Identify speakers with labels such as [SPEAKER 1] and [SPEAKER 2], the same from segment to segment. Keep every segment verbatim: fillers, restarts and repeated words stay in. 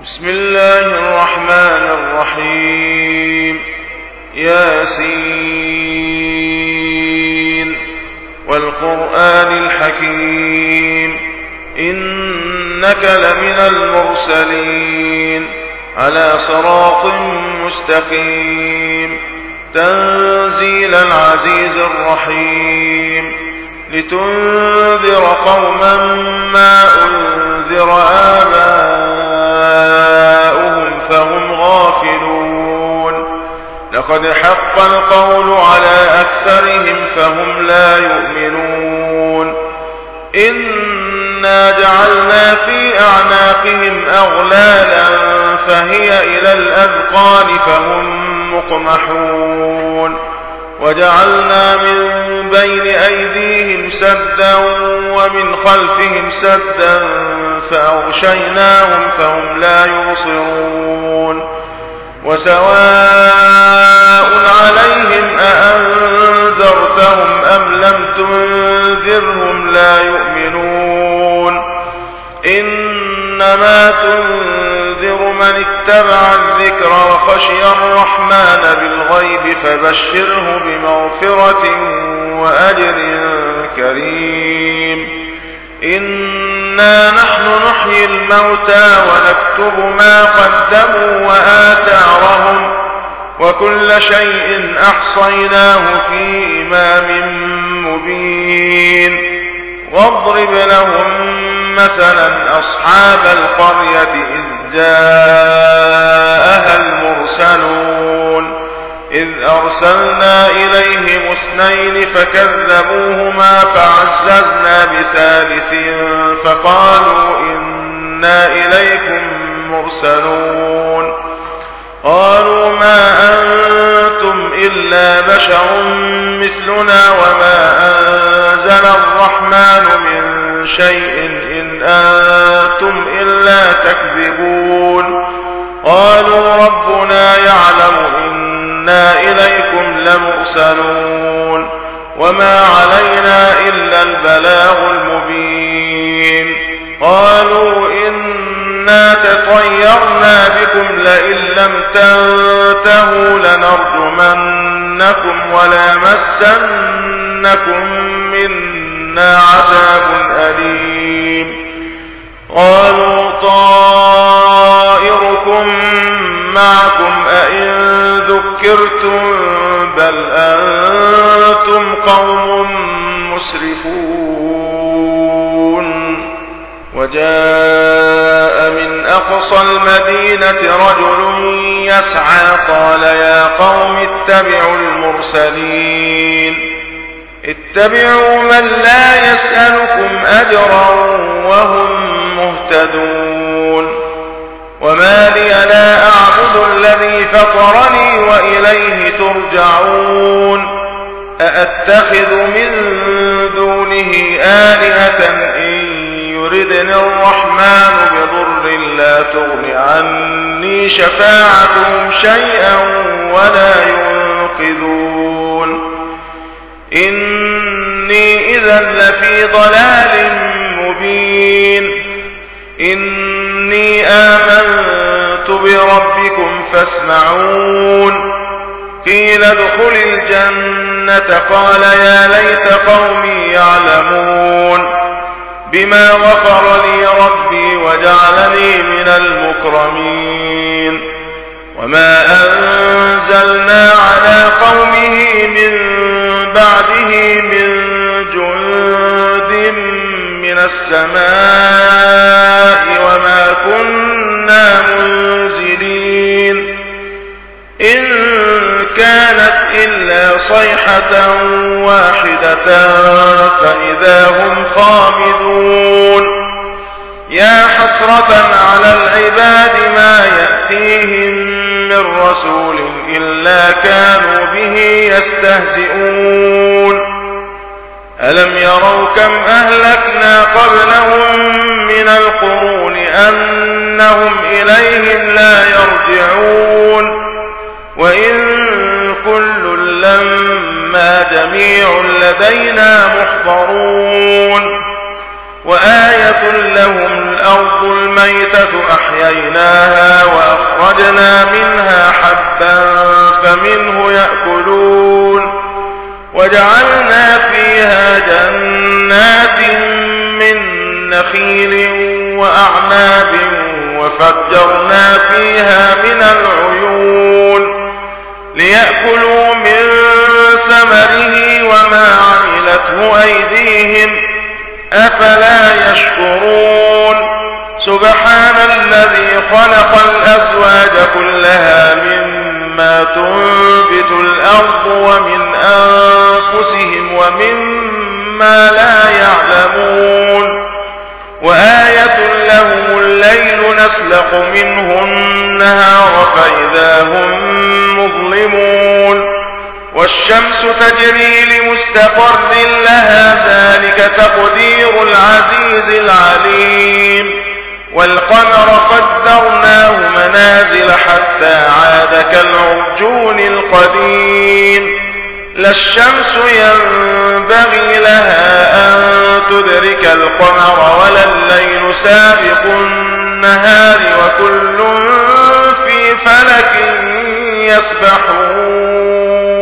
[SPEAKER 1] بسم الله الرحمن الرحيم. ياسين والقرآن الحكيم إنك لمن المرسلين على صراط مستقيم تنزيل العزيز الرحيم لتنذر قوما ما أنذر آباؤهم فهم غافلون لقد حق القول على أكثرهم فهم لا يؤمنون إنا جعلنا في أعناقهم أغلالا فهي إلى الأذقان فهم مقمحون وجعلنا من بين أيديهم سدا ومن خلفهم سدا فأغشيناهم فهم لا يبصرون وسواء عليهم أأنذرتهم أم لم تنذرهم لا يؤمنون إنما تنذر من اتبع الذكر وخشي الرحمن بالغيب فبشره بمغفرة وأجر كريم إنا نحن نحيي الموتى ونكتب ما قدموا وآثارهم وكل شيء أحصيناه في إمام مبين واضرب لهم مثلا أصحاب القرية إذ جاءها المرسلون إذ أرسلنا إليهم اثنين فكذبوهما فعززنا بثالث فقالوا إنا إليكم مرسلون قالوا ما أنتم إلا بشر مثلنا وما أنزل الرحمن من شيء إن أنتم إلا تكذبون قالوا ربنا يعلم إنا إليكم لمرسلون وما علينا إلا البلاغ المبين قالوا إنا تطيرنا بكم لئن لم تنتهوا لنرجمنكم وليمسنكم منا عذاب أليم قالوا طائركم معكم أئن ذكرتم بل أنتم قوم مسرفون وجاء من أقصى المدينة رجل يسعى قال يا قوم اتبعوا المرسلين اتبعوا من لا يسألكم أجرا وهم مهتدون وما لي لا أعبد الذي فطرني وإليه ترجعون أأتخذ من دونه آلهة إن يردني الرحمن بضر لا تغن عني شفاعتهم شيئا ولا ينقذون إني إذا لفي ضلال مبين إني آمنت بربكم فاسمعون قيل ادخل الجنة قال يا ليت قومي يعلمون بما غفر لي ربي وجعلني من المكرمين وما أنزلنا على قومه من بعده من جند من السماء وما كنا منزلين إن كانت إلا صيحة واحدة فإذا هم خامدون يا حسرة على العباد ما يأتيهم من رسول إلا كانوا به يستهزئون ألم يروا كم أهلكنا قبلهم من القرون أنهم إليهم لا يرجعون وإن كل لما جميع لدينا محضرون وآية لهم الأرض الميتة أحييناها وأخرجنا منها حبا فمنه يأكلون وجعلنا فيها جنات من نخيل وأعناب وفجرنا فيها من العيون ليأكلوا من ثمره وما عملته أيديهم أفلا يشكرون سبحان الذي خلق الأزواج كلها مما تنبت الأرض ومن أنفسهم ومما لا يعلمون وآية لهم الليل نسلخ منه النهار فإذا هم مظلمون والشمس تجري لمستقر لها ذلك تقدير العزيز العليم والقمر قدرناه منازل حتى عاد كالعرجون القديم لا الشمس ينبغي لها أن تدرك القمر ولا الليل سابق النهار وكل في فلك يسبحون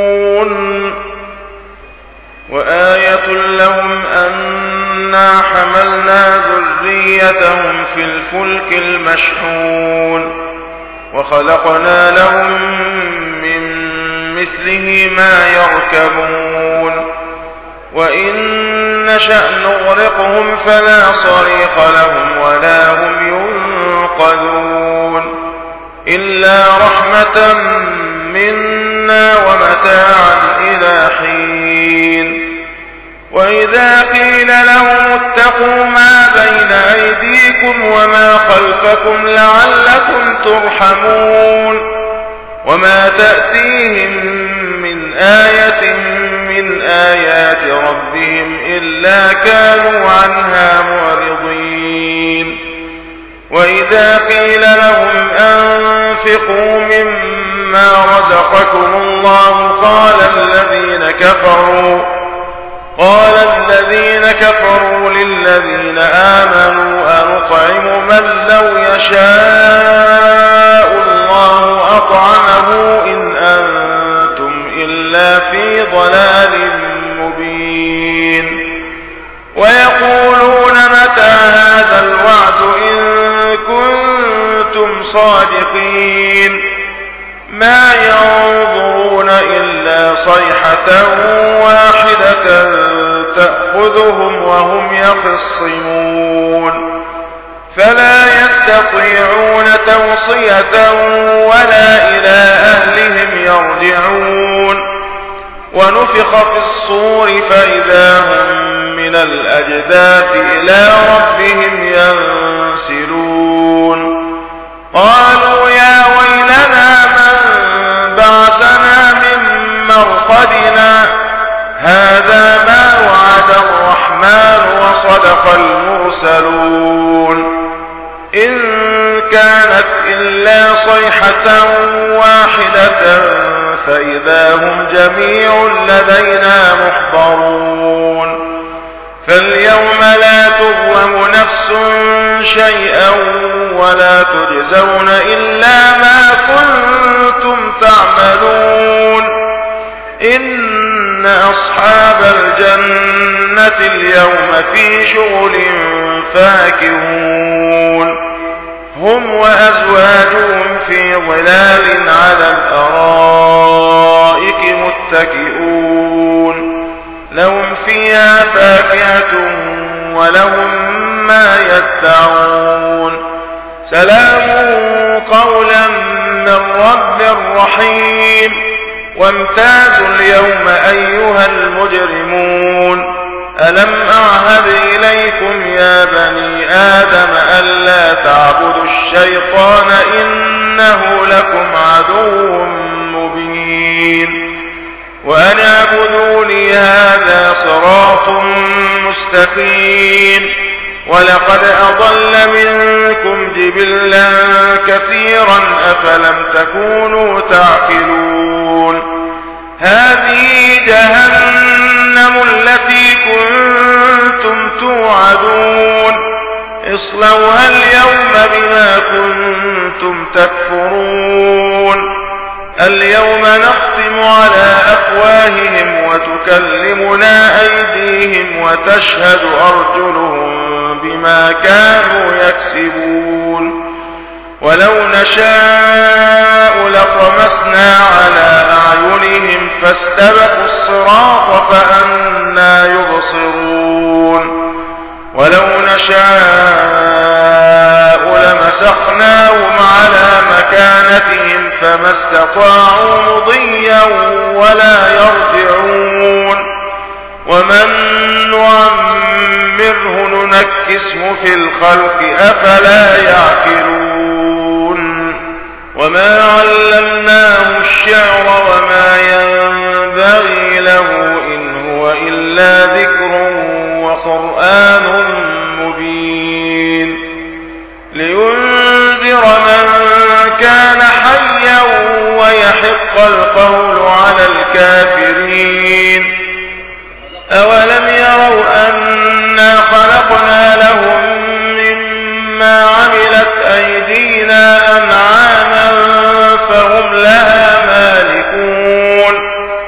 [SPEAKER 1] وآية لهم أنا حملنا ذريتهم في الفلك المشحون وخلقنا لهم من مثله ما يركبون وإن نشأ نغرقهم فلا صريخ لهم ولا هم ينقذون إلا رحمة منا ومتاعا إلى حين وإذا قيل لهم اتقوا ما بين أيديكم وما خلفكم لعلكم ترحمون وما تأتيهم من آية من آيات ربهم إلا كانوا عنها معرضين وإذا قيل لهم أنفقوا مما رزقكم الله قال الذين كفروا قال الذين كفروا للذين آمنوا أنطعم من لو يشاء الله أطعمه إن أنتم إلا في ضلال مبين ويقولون متى هذا الوعد إن كنتم صادقين ما ينظرون إلا صيحة واحدة تأخذهم وهم يخصمون فلا يستطيعون توصية ولا إلى أهلهم يرجعون ونفخ في الصور فإذا هم من الأجداث إلى ربهم ينسلون قالوا يا ويلنا من بعثنا من مرقدنا هذا ما وعد الرحمن وصدق المرسلون إن كانت إلا صيحة واحدة فإذا هم جميع لدينا محضرون فاليوم لا تظلم نفس شيئا ولا تجزون إلا ما كنتم تعملون إن أصحاب الجنة اليوم في شغل فاكهون هم وأزواجهم في ظلال على الأرائك متكئون لهم فيها فاكهة ولهم ما يدعون سلام قولا من رب رحيم وامتازوا اليوم أيها المجرمون ألم أعهد إليكم يا بني آدم ألا تعبدوا الشيطان إنه لكم عدو مبين وأن اعبدوني هذا صراط مستقيم ولقد أضل منكم جبلا كثيرا أفلم تكونوا تعقلون هذه جهنم التي كنتم توعدون اصلوها اليوم بما كنتم تكفرون اليوم نختم على أفواههم وتكلمنا أيديهم وتشهد أرجلهم بما كانوا يكسبون ولو نشاء لطمسنا على أعينهم فاستبقوا الصراط فأنى يبصرون ولو نشاء لمسخناهم على مكانتهم فما استطاعوا مضيا ولا يرجعون ومن نعمره ننكسه في الخلق أفلا يعقلون وما علمناه الشعر وما ينبغي له إن هو إلا ذكر وقرآن مبين لينذر من كان حيا ويحق القول على الكافرين أولم يروا أنا خلقنا لهم مما عملت أيدينا أنعاما فهم لها مالكون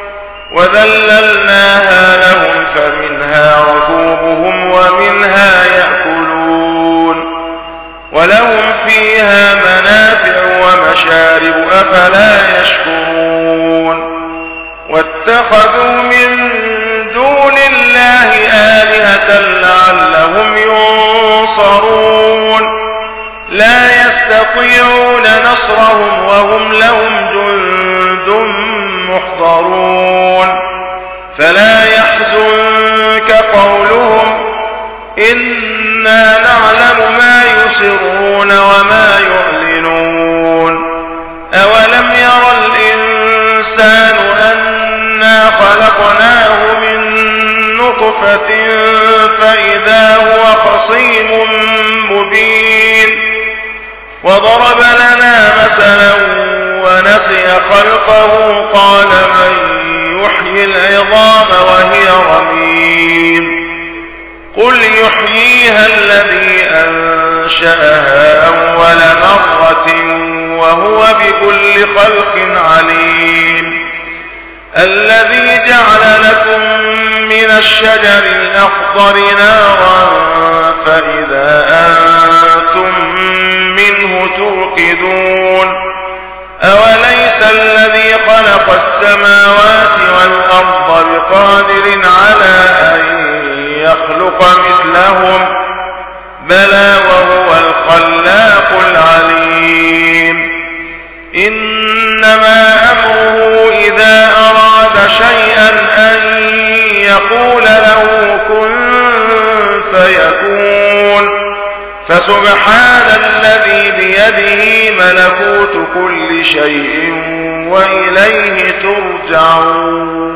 [SPEAKER 1] وذللناها لهم فمنها ركوبهم ومنها يأكلون ولهم فيها منافع ومشارب أفلا يشكرون واتخذوا من دون الله آلهة لعلهم ينصرون لا يستطيعون نصرهم وهم لهم جند محضرون فلا يحزنك قولهم إنا نعلم ما يسرون وما يعلنون أولم ير الإنسان أنا خلقناه من نطفة فإذا هو خصيم مبين وضرب لنا مثلا ونسي خلقه قال من يحيي العظام وهي رميم قل يحييها الذي أنشأها أول مرة وهو بكل خلق عليم الذي جعل لكم من الشجر الأخضر نارا فإذا أنتم منه توقدون أوليس الذي خلق السماوات والأرض بقادر على أن يخلق مثلهم بلى وهو الخلاق العليم إنما أمره إذا أراد شيئا أن يقول له كن فيكون فسبحان الذي بيده ملكوت كل شيء وإليه ترجعون